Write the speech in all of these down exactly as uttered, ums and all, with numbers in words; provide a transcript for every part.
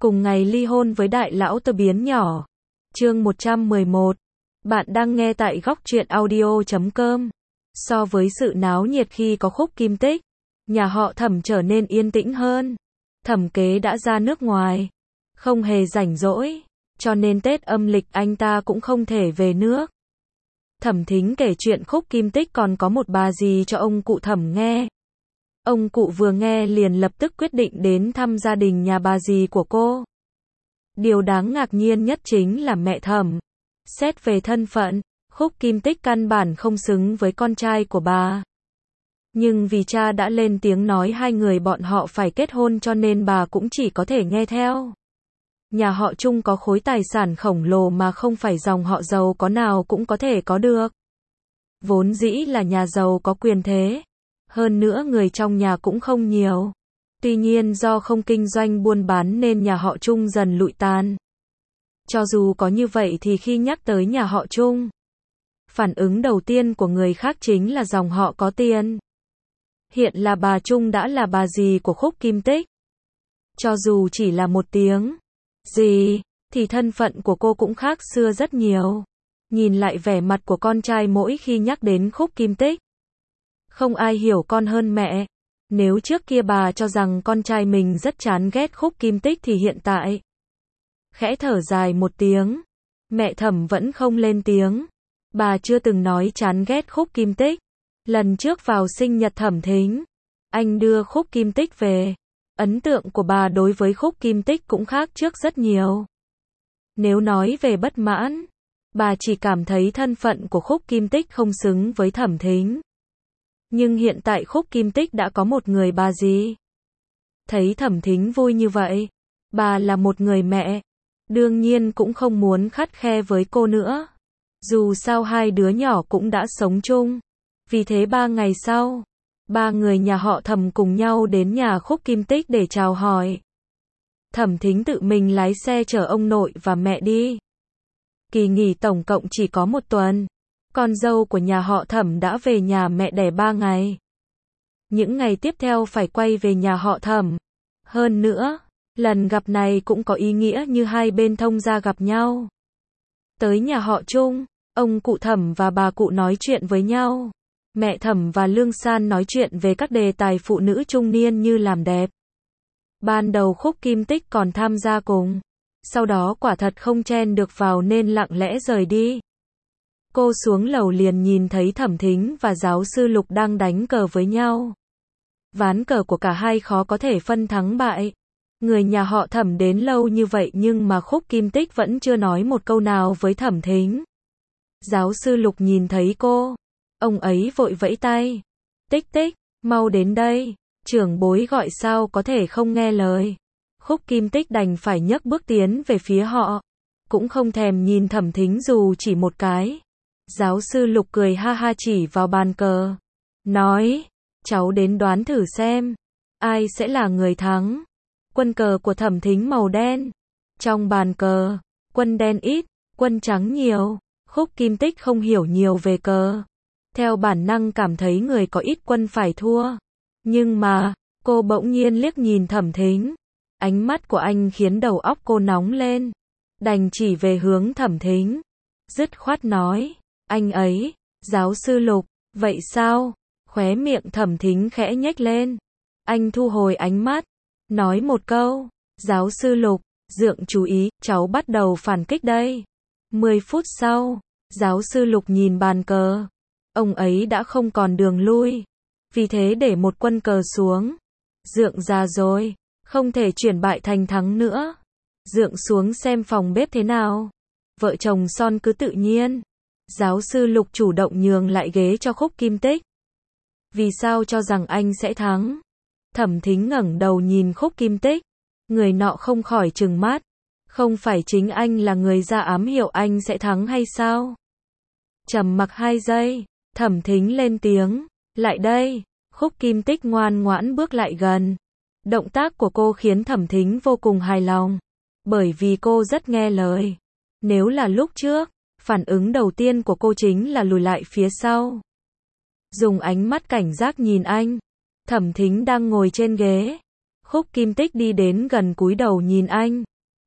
cùng ngày ly hôn với đại lão tơ biến nhỏ. Chương một trăm mười một. Bạn đang nghe tại góc truyện audio chấm com. So với sự náo nhiệt khi có Khúc Kim Tích, nhà họ Thẩm trở nên yên tĩnh hơn. Thẩm Kế đã ra nước ngoài, không hề rảnh rỗi, cho nên Tết âm lịch anh ta cũng không thể về nước. Thẩm Thính kể chuyện Khúc Kim Tích còn có một bà dì cho ông cụ Thẩm nghe. Ông cụ vừa nghe liền lập tức quyết định đến thăm gia đình nhà bà dì của cô. Điều đáng ngạc nhiên nhất chính là mẹ Thẩm. Xét về thân phận, Khúc Kim Tích căn bản không xứng với con trai của bà. Nhưng vì cha đã lên tiếng nói hai người bọn họ phải kết hôn cho nên bà cũng chỉ có thể nghe theo. Nhà họ Trung có khối tài sản khổng lồ mà không phải dòng họ giàu có nào cũng có thể có được. Vốn dĩ là nhà giàu có quyền thế. Hơn nữa người trong nhà cũng không nhiều. Tuy nhiên do không kinh doanh buôn bán nên nhà họ Trung dần lụi tàn. Cho dù có như vậy thì khi nhắc tới nhà họ Trung, phản ứng đầu tiên của người khác chính là dòng họ có tiền. Hiện là bà Trung đã là bà dì của Khúc Kim Tích. Cho dù chỉ là một tiếng dì, thì thân phận của cô cũng khác xưa rất nhiều. Nhìn lại vẻ mặt của con trai mỗi khi nhắc đến Khúc Kim Tích. Không ai hiểu con hơn mẹ. Nếu trước kia bà cho rằng con trai mình rất chán ghét Khúc Kim Tích thì hiện tại, khẽ thở dài một tiếng, mẹ Thẩm vẫn không lên tiếng. Bà chưa từng nói chán ghét Khúc Kim Tích. Lần trước vào sinh nhật Thẩm Thính, anh đưa Khúc Kim Tích về. Ấn tượng của bà đối với Khúc Kim Tích cũng khác trước rất nhiều. Nếu nói về bất mãn, bà chỉ cảm thấy thân phận của Khúc Kim Tích không xứng với Thẩm Thính. Nhưng hiện tại Khúc Kim Tích đã có một người bà dì. Thấy Thẩm Thính vui như vậy, bà là một người mẹ, đương nhiên cũng không muốn khắt khe với cô nữa. Dù sao hai đứa nhỏ cũng đã sống chung. Vì thế ba ngày sau, ba người nhà họ Thẩm cùng nhau đến nhà Khúc Kim Tích để chào hỏi. Thẩm Thính tự mình lái xe chở ông nội và mẹ đi. Kỳ nghỉ tổng cộng chỉ có một tuần. Con dâu của nhà họ Thẩm đã về nhà mẹ đẻ ba ngày. Những ngày tiếp theo phải quay về nhà họ Thẩm. Hơn nữa, lần gặp này cũng có ý nghĩa như hai bên thông gia gặp nhau. Tới nhà họ Trung, ông cụ Thẩm và bà cụ nói chuyện với nhau. Mẹ Thẩm và Lương San nói chuyện về các đề tài phụ nữ trung niên như làm đẹp. Ban đầu Khúc Kim Tích còn tham gia cùng. Sau đó quả thật không chen được vào nên lặng lẽ rời đi. Cô xuống lầu liền nhìn thấy Thẩm Thính và giáo sư Lục đang đánh cờ với nhau. Ván cờ của cả hai khó có thể phân thắng bại. Người nhà họ Thẩm đến lâu như vậy nhưng mà Khúc Kim Tích vẫn chưa nói một câu nào với Thẩm Thính. Giáo sư Lục nhìn thấy cô, ông ấy vội vẫy tay. Tích Tích, mau đến đây, trưởng bối gọi sao có thể không nghe lời. Khúc Kim Tích đành phải nhấc bước tiến về phía họ, cũng không thèm nhìn Thẩm Thính dù chỉ một cái. Giáo sư Lục cười ha ha chỉ vào bàn cờ, nói, cháu đến đoán thử xem, ai sẽ là người thắng. Quân cờ của Thẩm Thính màu đen. Trong bàn cờ, quân đen ít, quân trắng nhiều. Khúc Kim Tích không hiểu nhiều về cờ. Theo bản năng cảm thấy người có ít quân phải thua. Nhưng mà, cô bỗng nhiên liếc nhìn Thẩm Thính. Ánh mắt của anh khiến đầu óc cô nóng lên. Đành chỉ về hướng Thẩm Thính. Dứt khoát nói, anh ấy, giáo sư Lục, vậy sao? Khóe miệng Thẩm Thính khẽ nhếch lên. Anh thu hồi ánh mắt, nói một câu, giáo sư Lục, dượng chú ý, cháu bắt đầu phản kích đây. Mười phút sau, giáo sư Lục nhìn bàn cờ. Ông ấy đã không còn đường lui. Vì thế để một quân cờ xuống. Dượng già rồi, không thể chuyển bại thành thắng nữa. Dượng xuống xem phòng bếp thế nào. Vợ chồng son cứ tự nhiên. Giáo sư Lục chủ động nhường lại ghế cho Khúc Kim Tích. Vì sao cho rằng anh sẽ thắng? Thẩm Thính ngẩng đầu nhìn Khúc Kim Tích. Người nọ không khỏi trừng mắt. Không phải chính anh là người ra ám hiệu anh sẽ thắng hay sao? Trầm mặc hai giây, Thẩm Thính lên tiếng. Lại đây. Khúc Kim Tích ngoan ngoãn bước lại gần. Động tác của cô khiến Thẩm Thính vô cùng hài lòng. Bởi vì cô rất nghe lời. Nếu là lúc trước, phản ứng đầu tiên của cô chính là lùi lại phía sau. Dùng ánh mắt cảnh giác nhìn anh. Thẩm Thính đang ngồi trên ghế. Khúc Kim Tích đi đến gần cúi đầu nhìn anh.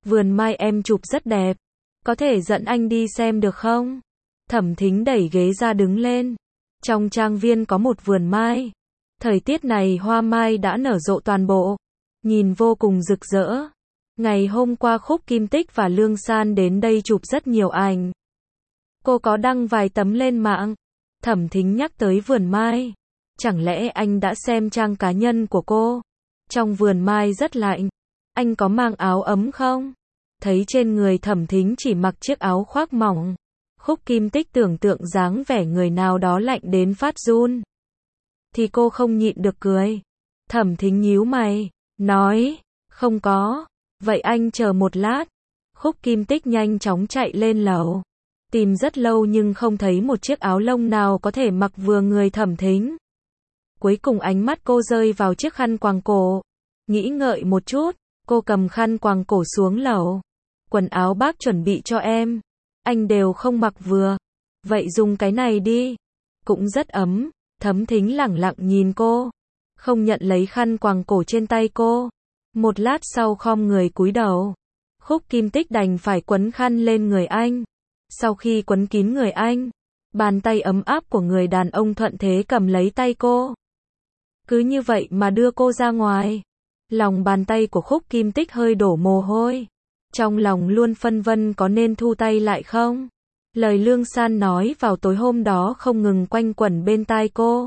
vườn mai em chụp rất đẹp. Có thể dẫn anh đi xem được không? Thẩm Thính đẩy ghế ra đứng lên. Trong trang viên có một vườn mai. Thời tiết này hoa mai đã nở rộ toàn bộ. Nhìn vô cùng rực rỡ. Ngày hôm qua Khúc Kim Tích và Lương San đến đây chụp rất nhiều ảnh. Cô có đăng vài tấm lên mạng. Thẩm Thính nhắc tới vườn mai. Chẳng lẽ anh đã xem trang cá nhân của cô? Trong vườn mai rất lạnh. Anh có mang áo ấm không? Thấy trên người Thẩm Thính chỉ mặc chiếc áo khoác mỏng. Khúc Kim Tích tưởng tượng dáng vẻ người nào đó lạnh đến phát run. Thì cô không nhịn được cười. Thẩm Thính nhíu mày. Nói. Không có. Vậy anh chờ một lát. Khúc Kim Tích nhanh chóng chạy lên lầu. Tìm rất lâu nhưng không thấy một chiếc áo lông nào có thể mặc vừa người Thẩm Thính. Cuối cùng ánh mắt cô rơi vào chiếc khăn quàng cổ. Nghĩ ngợi một chút, cô cầm khăn quàng cổ xuống lầu. Quần áo bác chuẩn bị cho em. Anh đều không mặc vừa. Vậy dùng cái này đi. Cũng rất ấm. Thẩm Thính lẳng lặng nhìn cô. Không nhận lấy khăn quàng cổ trên tay cô. Một lát sau khom người cúi đầu. Khúc Kim Tích đành phải quấn khăn lên người anh. Sau khi quấn kín người anh, bàn tay ấm áp của người đàn ông thuận thế cầm lấy tay cô. Cứ như vậy mà đưa cô ra ngoài. Lòng bàn tay của Khúc Kim Tích hơi đổ mồ hôi. Trong lòng luôn phân vân có nên thu tay lại không? Lời Lương San nói vào tối hôm đó không ngừng quanh quẩn bên tai cô.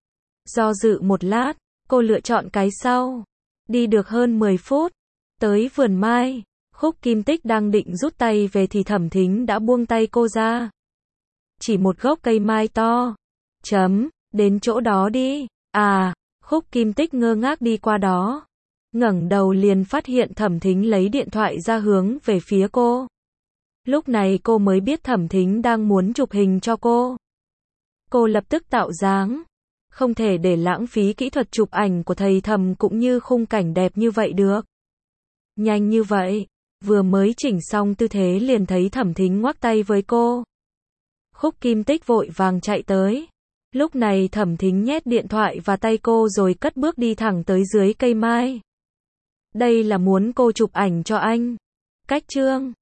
Do dự một lát, cô lựa chọn cái sau. Đi được hơn mười phút, tới vườn mai. Khúc Kim Tích đang định rút tay về thì Thẩm Thính đã buông tay cô ra. Chỉ một gốc cây mai to. Chấm, đến chỗ đó đi. À, Khúc Kim Tích ngơ ngác đi qua đó. Ngẩng đầu liền phát hiện Thẩm Thính lấy điện thoại ra hướng về phía cô. Lúc này cô mới biết Thẩm Thính đang muốn chụp hình cho cô. Cô lập tức tạo dáng. Không thể để lãng phí kỹ thuật chụp ảnh của thầy Thẩm cũng như khung cảnh đẹp như vậy được. Nhanh như vậy. Vừa mới chỉnh xong tư thế liền thấy Thẩm Thính ngoắc tay với cô. Khúc Kim Tích vội vàng chạy tới. Lúc này Thẩm Thính nhét điện thoại vào tay cô rồi cất bước đi thẳng tới dưới cây mai. Đây là muốn cô chụp ảnh cho anh. Cách chương